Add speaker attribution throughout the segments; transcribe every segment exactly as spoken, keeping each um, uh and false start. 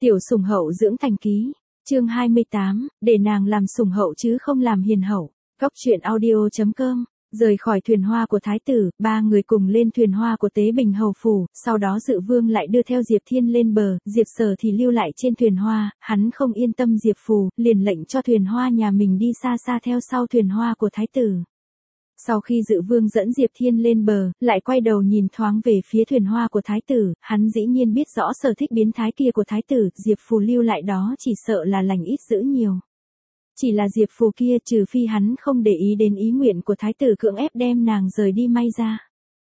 Speaker 1: Tiểu sủng hậu dưỡng thành ký, chương hai mươi tám, để nàng làm sủng hậu chứ không làm hiền hậu. Góc truyện audio.com. Rời khỏi thuyền hoa của thái tử, ba người cùng lên thuyền hoa của Tế Bình hầu phủ, sau đó Dự Vương lại đưa theo Diệp Thiên lên bờ, Diệp Sở thì lưu lại trên thuyền hoa, hắn không yên tâm Diệp Phù, liền lệnh cho thuyền hoa nhà mình đi xa xa theo sau thuyền hoa của thái tử. Sau khi Dự Vương dẫn Diệp Thiên lên bờ, lại quay đầu nhìn thoáng về phía thuyền hoa của thái tử, hắn dĩ nhiên biết rõ sở thích biến thái kia của thái tử, Diệp Phù lưu lại đó chỉ sợ là lành ít dữ nhiều. Chỉ là Diệp Phù kia trừ phi hắn không để ý đến ý nguyện của thái tử cưỡng ép đem nàng rời đi may ra.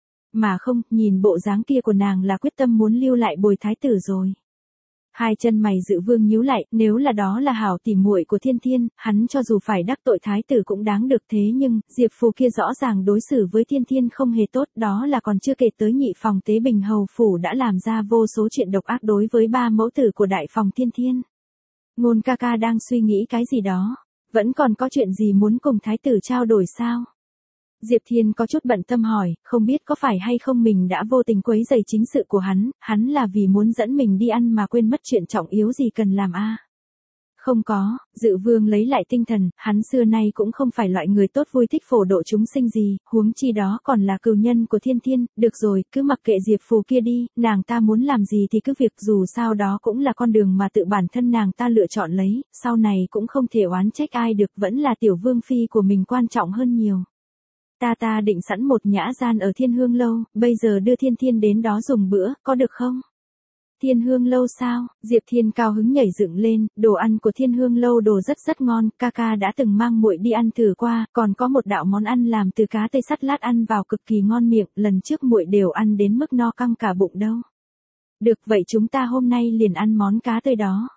Speaker 1: Mà không, nhìn bộ dáng kia của nàng là quyết tâm muốn lưu lại bồi thái tử rồi. Hai chân mày Dự Vương nhíu lại, nếu là đó là hảo tỉ muội của Thiên Thiên, hắn cho dù phải đắc tội thái tử cũng đáng được, thế nhưng, Diệp Phù kia rõ ràng đối xử với Thiên Thiên không hề tốt, đó là còn chưa kể tới nhị phòng Tế Bình hầu phủ đã làm ra vô số chuyện độc ác đối với ba mẫu tử của đại phòng Thiên Thiên. Ngôn ca ca đang suy nghĩ cái gì đó, vẫn còn có chuyện gì muốn cùng thái tử trao đổi sao? Diệp Thiên có chút bận tâm hỏi, không biết có phải hay không mình đã vô tình quấy rầy chính sự của hắn, hắn là vì muốn dẫn mình đi ăn mà quên mất chuyện trọng yếu gì cần làm a? À? Không có, Dự Vương lấy lại tinh thần, hắn xưa nay cũng không phải loại người tốt vui thích phổ độ chúng sinh gì, huống chi đó còn là cừu nhân của Thiên Thiên, được rồi, cứ mặc kệ Diệp Phù kia đi, nàng ta muốn làm gì thì cứ việc, dù sao đó cũng là con đường mà tự bản thân nàng ta lựa chọn lấy, sau này cũng không thể oán trách ai được, vẫn là tiểu vương phi của mình quan trọng hơn nhiều. Ta ta định sẵn một nhã gian ở Thiên Hương Lâu, bây giờ đưa Thiên Thiên đến đó dùng bữa, có được không? Thiên Hương Lâu sao? Diệp Thiên cao hứng nhảy dựng lên, đồ ăn của Thiên Hương Lâu đồ rất rất ngon, ca ca đã từng mang muội đi ăn thử qua, còn có một đạo món ăn làm từ cá tây sắt lát ăn vào cực kỳ ngon miệng, lần trước muội đều ăn đến mức no căng cả bụng đâu. Được, vậy chúng ta hôm nay liền ăn món cá tây đó.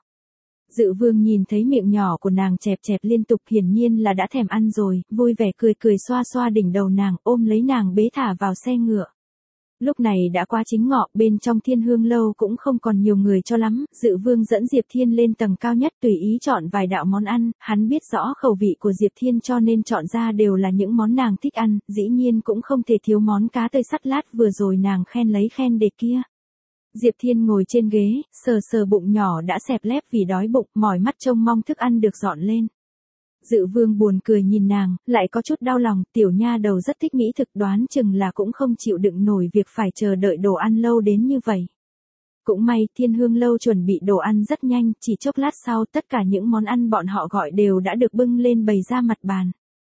Speaker 1: Dự Vương nhìn thấy miệng nhỏ của nàng chẹp chẹp liên tục, hiển nhiên là đã thèm ăn rồi, vui vẻ cười cười xoa xoa đỉnh đầu nàng, ôm lấy nàng bế thả vào xe ngựa. Lúc này đã qua chính ngọ, bên trong Thiên Hương Lâu cũng không còn nhiều người cho lắm, Dự Vương dẫn Diệp Thiên lên tầng cao nhất tùy ý chọn vài đạo món ăn, hắn biết rõ khẩu vị của Diệp Thiên cho nên chọn ra đều là những món nàng thích ăn, dĩ nhiên cũng không thể thiếu món cá tơi sắt lát vừa rồi nàng khen lấy khen để kia. Diệp Thiên ngồi trên ghế, sờ sờ bụng nhỏ đã xẹp lép vì đói bụng, mỏi mắt trông mong thức ăn được dọn lên. Dự Vương buồn cười nhìn nàng, lại có chút đau lòng, tiểu nha đầu rất thích mỹ thực, đoán chừng là cũng không chịu đựng nổi việc phải chờ đợi đồ ăn lâu đến như vậy. Cũng may, Thiên Hương Lâu chuẩn bị đồ ăn rất nhanh, chỉ chốc lát sau tất cả những món ăn bọn họ gọi đều đã được bưng lên bày ra mặt bàn.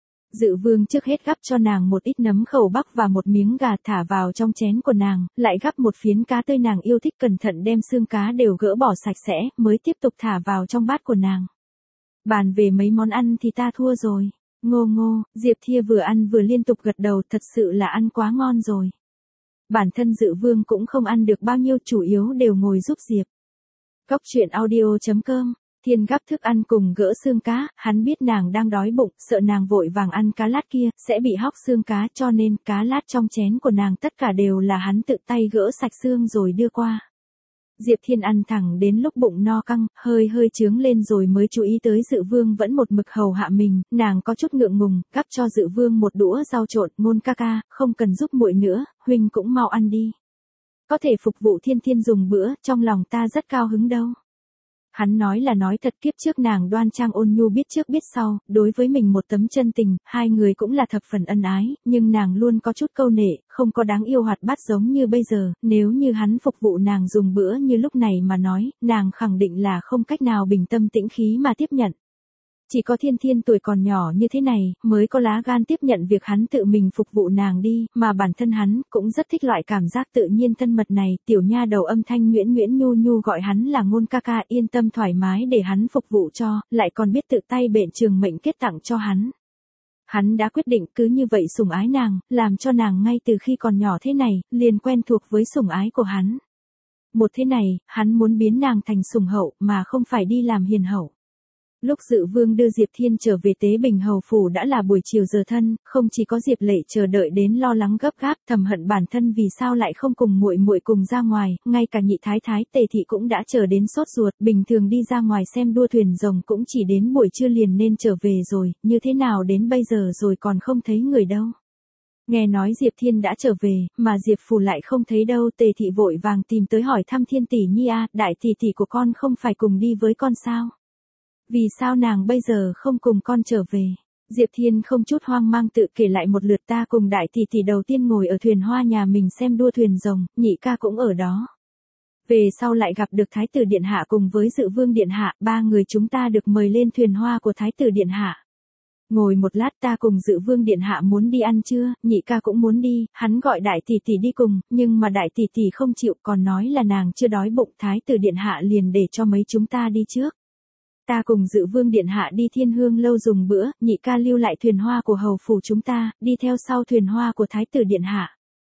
Speaker 1: Dự Vương trước hết gắp cho nàng một ít nấm khẩu bắc và một miếng gà thả vào trong chén của nàng, lại gắp một phiến cá tươi nàng yêu thích, cẩn thận đem xương cá đều gỡ bỏ sạch sẽ, mới tiếp tục thả vào trong bát của nàng. Bàn về mấy món ăn thì ta thua rồi. Ngô ngô, Diệp Thia vừa ăn vừa liên tục gật đầu, thật sự là ăn quá ngon rồi. Bản thân Dự Vương cũng không ăn được bao nhiêu, chủ yếu đều ngồi giúp Diệp. Góc truyện audio.com. Thiên gắp thức ăn cùng gỡ xương cá, hắn biết nàng đang đói bụng, sợ nàng vội vàng ăn cá lát kia, sẽ bị hóc xương cá, cho nên cá lát trong chén của nàng tất cả đều là hắn tự tay gỡ sạch xương rồi đưa qua. Diệp Thiên ăn thẳng đến lúc bụng no căng, hơi hơi trướng lên rồi mới chú ý tới Dự Vương vẫn một mực hầu hạ mình, nàng có chút ngượng ngùng, gắp cho Dự Vương một đũa rau trộn, Ngôn ca ca, không cần giúp muội nữa, huynh cũng mau ăn đi. Có thể phục vụ Thiên Thiên dùng bữa, trong lòng ta rất cao hứng đâu. Hắn nói là nói thật, kiếp trước nàng đoan trang ôn nhu biết trước biết sau, đối với mình một tấm chân tình, hai người cũng là thập phần ân ái, nhưng nàng luôn có chút câu nệ, không có đáng yêu hoạt bát giống như bây giờ, nếu như hắn phục vụ nàng dùng bữa như lúc này mà nói, nàng khẳng định là không cách nào bình tâm tĩnh khí mà tiếp nhận. Chỉ có Thiên Thiên tuổi còn nhỏ như thế này, mới có lá gan tiếp nhận việc hắn tự mình phục vụ nàng đi, mà bản thân hắn cũng rất thích loại cảm giác tự nhiên thân mật này, tiểu nha đầu âm thanh nhuyễn nhuyễn nhu nhu gọi hắn là Ngôn ca ca, yên tâm thoải mái để hắn phục vụ cho, lại còn biết tự tay bện trường mệnh kết tặng cho hắn. Hắn đã quyết định cứ như vậy sủng ái nàng, làm cho nàng ngay từ khi còn nhỏ thế này, liền quen thuộc với sủng ái của hắn. Một thế này, hắn muốn biến nàng thành sủng hậu mà không phải đi làm hiền hậu. Lúc Dự Vương đưa Diệp Thiên trở về Tế Bình hầu phủ đã là buổi chiều giờ thân, không chỉ có Diệp Lệ chờ đợi đến lo lắng gấp gáp, thầm hận bản thân vì sao lại không cùng muội muội cùng ra ngoài, ngay cả nhị thái thái Tề thị cũng đã chờ đến sốt ruột, bình thường đi ra ngoài xem đua thuyền rồng cũng chỉ đến buổi trưa liền nên trở về rồi, như thế nào đến bây giờ rồi còn không thấy người đâu. Nghe nói Diệp Thiên đã trở về, mà Diệp Phù lại không thấy đâu, Tề Thị vội vàng tìm tới hỏi thăm Thiên tỷ nhi a, đại tỷ tỷ của con không phải cùng đi với con sao? Vì sao nàng bây giờ không cùng con trở về? Diệp Thiên không chút hoang mang tự kể lại một lượt, ta cùng đại tỷ tỷ đầu tiên ngồi ở thuyền hoa nhà mình xem đua thuyền rồng, nhị ca cũng ở đó. Về sau lại gặp được Thái tử Điện Hạ cùng với Dự Vương Điện Hạ, ba người chúng ta được mời lên thuyền hoa của Thái tử Điện Hạ. Ngồi một lát ta cùng Dự Vương Điện Hạ muốn đi ăn trưa, nhị ca cũng muốn đi, hắn gọi đại tỷ tỷ đi cùng, nhưng mà đại tỷ tỷ không chịu, còn nói là nàng chưa đói bụng, Thái tử Điện Hạ liền để cho mấy chúng ta đi trước. Ta cùng Dự Vương Điện Hạ đi Thiên Hương lâu dùng bữa, nhị ca lưu lại thuyền hoa của hầu phủ chúng ta, đi theo sau thuyền hoa của Thái tử Điện Hạ.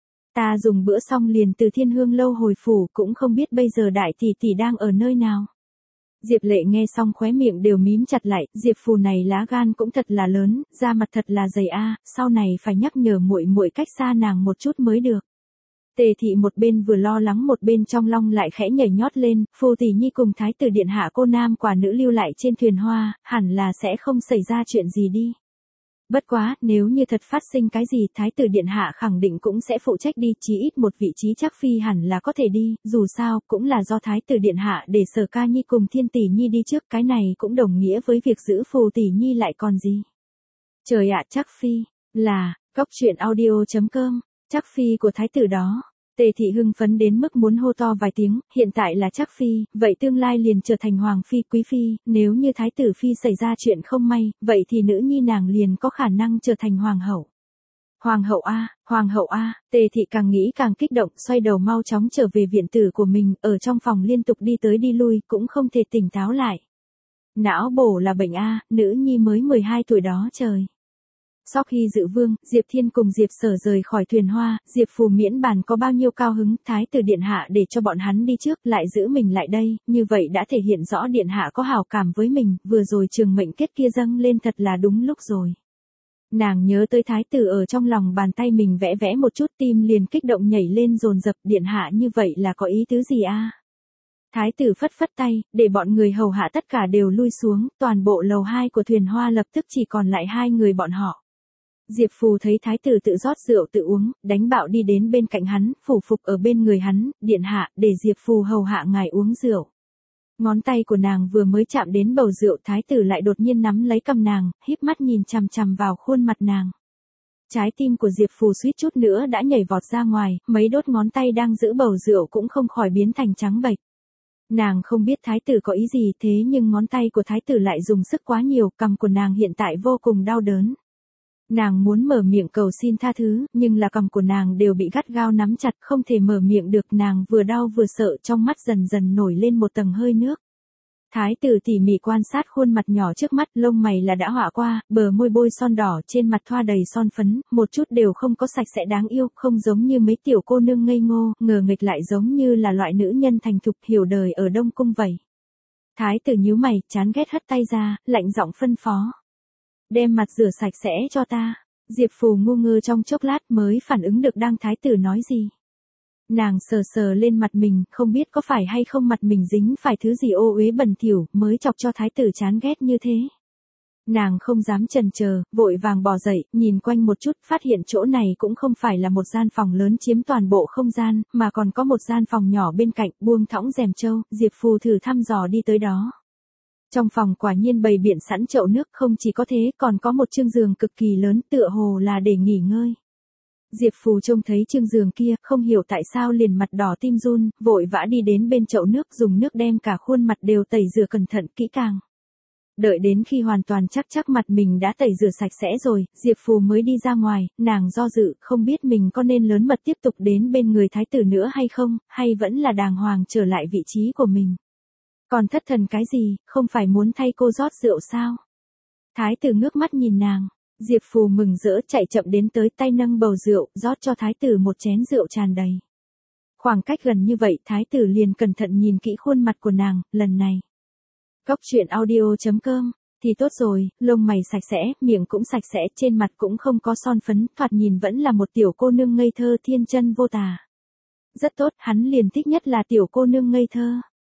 Speaker 1: Ta dùng bữa xong liền từ Thiên Hương lâu hồi phủ, cũng không biết bây giờ đại tỷ tỷ đang ở nơi nào. Diệp Lệ nghe xong khóe miệng đều mím chặt lại, Diệp Phù này lá gan cũng thật là lớn, da mặt thật là dày a, sau này phải nhắc nhở muội muội cách xa nàng một chút mới được. Tề Thị một bên vừa lo lắng một bên trong lòng lại khẽ nhảy nhót lên, Phù tỷ nhi cùng Thái tử Điện Hạ cô nam quả nữ lưu lại trên thuyền hoa, hẳn là sẽ không xảy ra chuyện gì đi. Bất quá, nếu như thật phát sinh cái gì, Thái tử Điện Hạ khẳng định cũng sẽ phụ trách đi, chí ít một vị trí chắc phi hẳn là có thể đi, dù sao, cũng là do Thái tử Điện Hạ để Sở Ca Nhi cùng Thiên tỷ nhi đi trước, cái này cũng đồng nghĩa với việc giữ Phù tỷ nhi lại còn gì. Trời ạ, chắc phi, là, góc truyện audio chấm com, chắc phi của Thái tử đó. Tề Thị hưng phấn đến mức muốn hô to vài tiếng, hiện tại là chắc phi, vậy tương lai liền trở thành hoàng phi, quý phi, nếu như Thái tử phi xảy ra chuyện không may, vậy thì nữ nhi nàng liền có khả năng trở thành hoàng hậu. Hoàng hậu a, hoàng hậu a, Tề Thị càng nghĩ càng kích động, xoay đầu mau chóng trở về viện tử của mình, ở trong phòng liên tục đi tới đi lui, cũng không thể tỉnh táo lại. Não bổ là bệnh a, nữ nhi mới mười hai tuổi đó trời. Sau khi Dự Vương, Diệp Thiên cùng Diệp Sở rời khỏi thuyền hoa, Diệp Phù miễn bàn có bao nhiêu cao hứng, Thái tử Điện Hạ để cho bọn hắn đi trước, lại giữ mình lại đây, như vậy đã thể hiện rõ Điện Hạ có hảo cảm với mình, vừa rồi trường mệnh kết kia dâng lên thật là đúng lúc rồi. Nàng nhớ tới Thái tử ở trong lòng bàn tay mình vẽ vẽ một chút, tim liền kích động nhảy lên dồn dập, Điện Hạ như vậy là có ý tứ gì a? Thái tử phất phất tay, để bọn người hầu hạ tất cả đều lui xuống, toàn bộ lầu hai của thuyền hoa lập tức chỉ còn lại hai người bọn họ. Diệp Phù thấy Thái tử tự rót rượu tự uống, đánh bạo đi đến bên cạnh hắn, phủ phục ở bên người hắn, Điện Hạ, để Diệp Phù hầu hạ ngài uống rượu. Ngón tay của nàng vừa mới chạm đến bầu rượu, Thái tử lại đột nhiên nắm lấy cầm nàng, híp mắt nhìn chằm chằm vào khuôn mặt nàng. Trái tim của Diệp Phù suýt chút nữa đã nhảy vọt ra ngoài, mấy đốt ngón tay đang giữ bầu rượu cũng không khỏi biến thành trắng bệch. Nàng không biết Thái tử có ý gì, thế nhưng ngón tay của Thái tử lại dùng sức quá nhiều, cằm của nàng hiện tại vô cùng đau đớn. Nàng muốn mở miệng cầu xin tha thứ, nhưng là cằm của nàng đều bị gắt gao nắm chặt, không thể mở miệng được, nàng vừa đau vừa sợ, trong mắt dần dần nổi lên một tầng hơi nước. Thái tử tỉ mỉ quan sát khuôn mặt nhỏ trước mắt, lông mày là đã họa qua, bờ môi bôi son đỏ, trên mặt thoa đầy son phấn, một chút đều không có sạch sẽ đáng yêu, không giống như mấy tiểu cô nương ngây ngô, ngờ nghịch lại giống như là loại nữ nhân thành thục hiểu đời ở Đông Cung vậy. Thái tử nhíu mày, chán ghét hất tay ra, lạnh giọng phân phó. Đem mặt rửa sạch sẽ cho ta. Diệp Phù ngu ngơ trong chốc lát mới phản ứng được đang Thái tử nói gì. Nàng sờ sờ lên mặt mình, không biết có phải hay không mặt mình dính phải thứ gì ô uế bẩn thỉu, mới chọc cho Thái tử chán ghét như thế. Nàng không dám chần chờ, vội vàng bò dậy, nhìn quanh một chút, phát hiện chỗ này cũng không phải là một gian phòng lớn chiếm toàn bộ không gian, mà còn có một gian phòng nhỏ bên cạnh, buông thõng rèm trâu, Diệp Phù thử thăm dò đi tới đó. Trong phòng quả nhiên bày biện sẵn chậu nước, không chỉ có thế còn có một chiếc giường cực kỳ lớn, tựa hồ là để nghỉ ngơi. Diệp Phù trông thấy chiếc giường kia, không hiểu tại sao liền mặt đỏ tim run, vội vã đi đến bên chậu nước, dùng nước đem cả khuôn mặt đều tẩy rửa cẩn thận kỹ càng. Đợi đến khi hoàn toàn chắc chắc mặt mình đã tẩy rửa sạch sẽ rồi, Diệp Phù mới đi ra ngoài, nàng do dự, không biết mình có nên lớn mật tiếp tục đến bên người Thái tử nữa hay không, hay vẫn là đàng hoàng trở lại vị trí của mình. Còn thất thần cái gì, không phải muốn thay cô rót rượu sao? Thái tử ngước mắt nhìn nàng, Diệp Phù mừng rỡ chạy chậm đến tới, tay nâng bầu rượu, rót cho Thái tử một chén rượu tràn đầy. Khoảng cách gần như vậy, Thái tử liền cẩn thận nhìn kỹ khuôn mặt của nàng, lần này. Góc truyện audio chấm com, thì tốt rồi, lông mày sạch sẽ, miệng cũng sạch sẽ, trên mặt cũng không có son phấn, thoạt nhìn vẫn là một tiểu cô nương ngây thơ thiên chân vô tà. Rất tốt, hắn liền thích nhất là tiểu cô nương ngây thơ.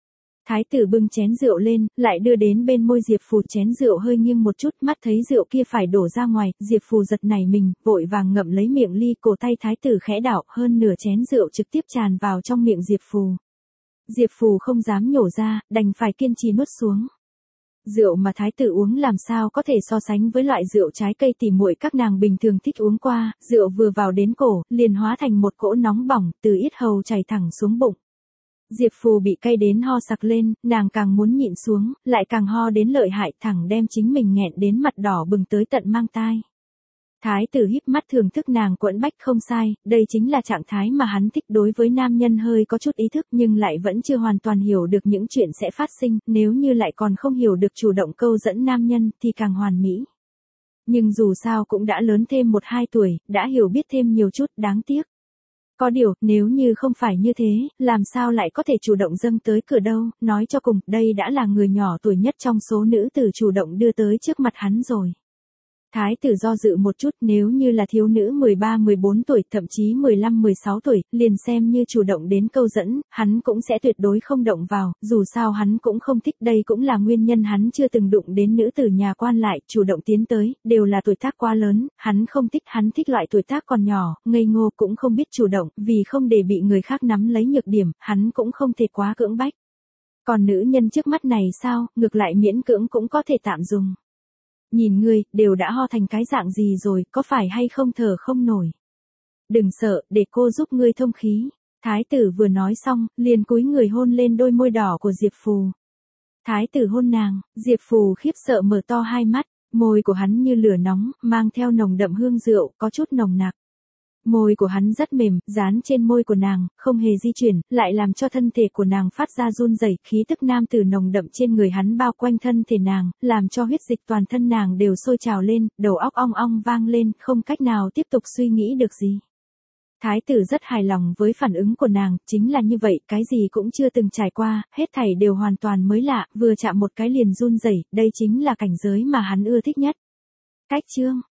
Speaker 1: Thái tử bưng chén rượu lên, lại đưa đến bên môi Diệp Phù, chén rượu hơi nghiêng một chút, mắt thấy rượu kia phải đổ ra ngoài, Diệp Phù giật nảy mình, vội vàng ngậm lấy miệng ly, cổ tay thái tử khẽ đảo, hơn nửa chén rượu trực tiếp tràn vào trong miệng Diệp Phù. Diệp Phù không dám nhổ ra, đành phải kiên trì nuốt xuống. Rượu mà thái tử uống làm sao có thể so sánh với loại rượu trái cây tỉ muội các nàng bình thường thích uống qua, rượu vừa vào đến cổ, liền hóa thành một cỗ nóng bỏng, từ yết hầu chảy thẳng xuống bụng. Diệp Phù bị cay đến ho sặc lên, nàng càng muốn nhịn xuống, lại càng ho đến lợi hại, thẳng đem chính mình nghẹn đến mặt đỏ bừng tới tận mang tai. Thái tử híp mắt thưởng thức nàng quẫn bách, không sai, đây chính là trạng thái mà hắn thích, đối với nam nhân hơi có chút ý thức nhưng lại vẫn chưa hoàn toàn hiểu được những chuyện sẽ phát sinh, nếu như lại còn không hiểu được chủ động câu dẫn nam nhân thì càng hoàn mỹ. Nhưng dù sao cũng đã lớn thêm một hai tuổi, đã hiểu biết thêm nhiều chút, đáng tiếc. Có điều, nếu như không phải như thế, làm sao lại có thể chủ động dâng tới cửa đâu, nói cho cùng, đây đã là người nhỏ tuổi nhất trong số nữ tử chủ động đưa tới trước mặt hắn rồi. Thái tử do dự một chút, nếu như là thiếu nữ mười ba mười bốn tuổi, thậm chí mười lăm mười sáu tuổi, liền xem như chủ động đến câu dẫn, hắn cũng sẽ tuyệt đối không động vào, dù sao hắn cũng không thích, đây cũng là nguyên nhân hắn chưa từng đụng đến nữ tử nhà quan lại, chủ động tiến tới, đều là tuổi tác quá lớn, hắn không thích, hắn thích loại tuổi tác còn nhỏ, ngây ngô, cũng không biết chủ động, vì không để bị người khác nắm lấy nhược điểm, hắn cũng không thể quá cưỡng bách. Còn nữ nhân trước mắt này sao, ngược lại miễn cưỡng cũng có thể tạm dùng. Nhìn ngươi, đều đã ho thành cái dạng gì rồi, có phải hay không thở không nổi. Đừng sợ, để cô giúp ngươi thông khí. Thái tử vừa nói xong, liền cúi người hôn lên đôi môi đỏ của Diệp Phù. Thái tử hôn nàng, Diệp Phù khiếp sợ mở to hai mắt, môi của hắn như lửa nóng, mang theo nồng đậm hương rượu, có chút nồng nặc. Môi của hắn rất mềm, dán trên môi của nàng, không hề di chuyển, lại làm cho thân thể của nàng phát ra run rẩy, khí tức nam tử nồng đậm trên người hắn bao quanh thân thể nàng, làm cho huyết dịch toàn thân nàng đều sôi trào lên, đầu óc ong ong vang lên, không cách nào tiếp tục suy nghĩ được gì. Thái tử rất hài lòng với phản ứng của nàng, chính là như vậy, cái gì cũng chưa từng trải qua, hết thảy đều hoàn toàn mới lạ, vừa chạm một cái liền run rẩy, đây chính là cảnh giới mà hắn ưa thích nhất. Cách chương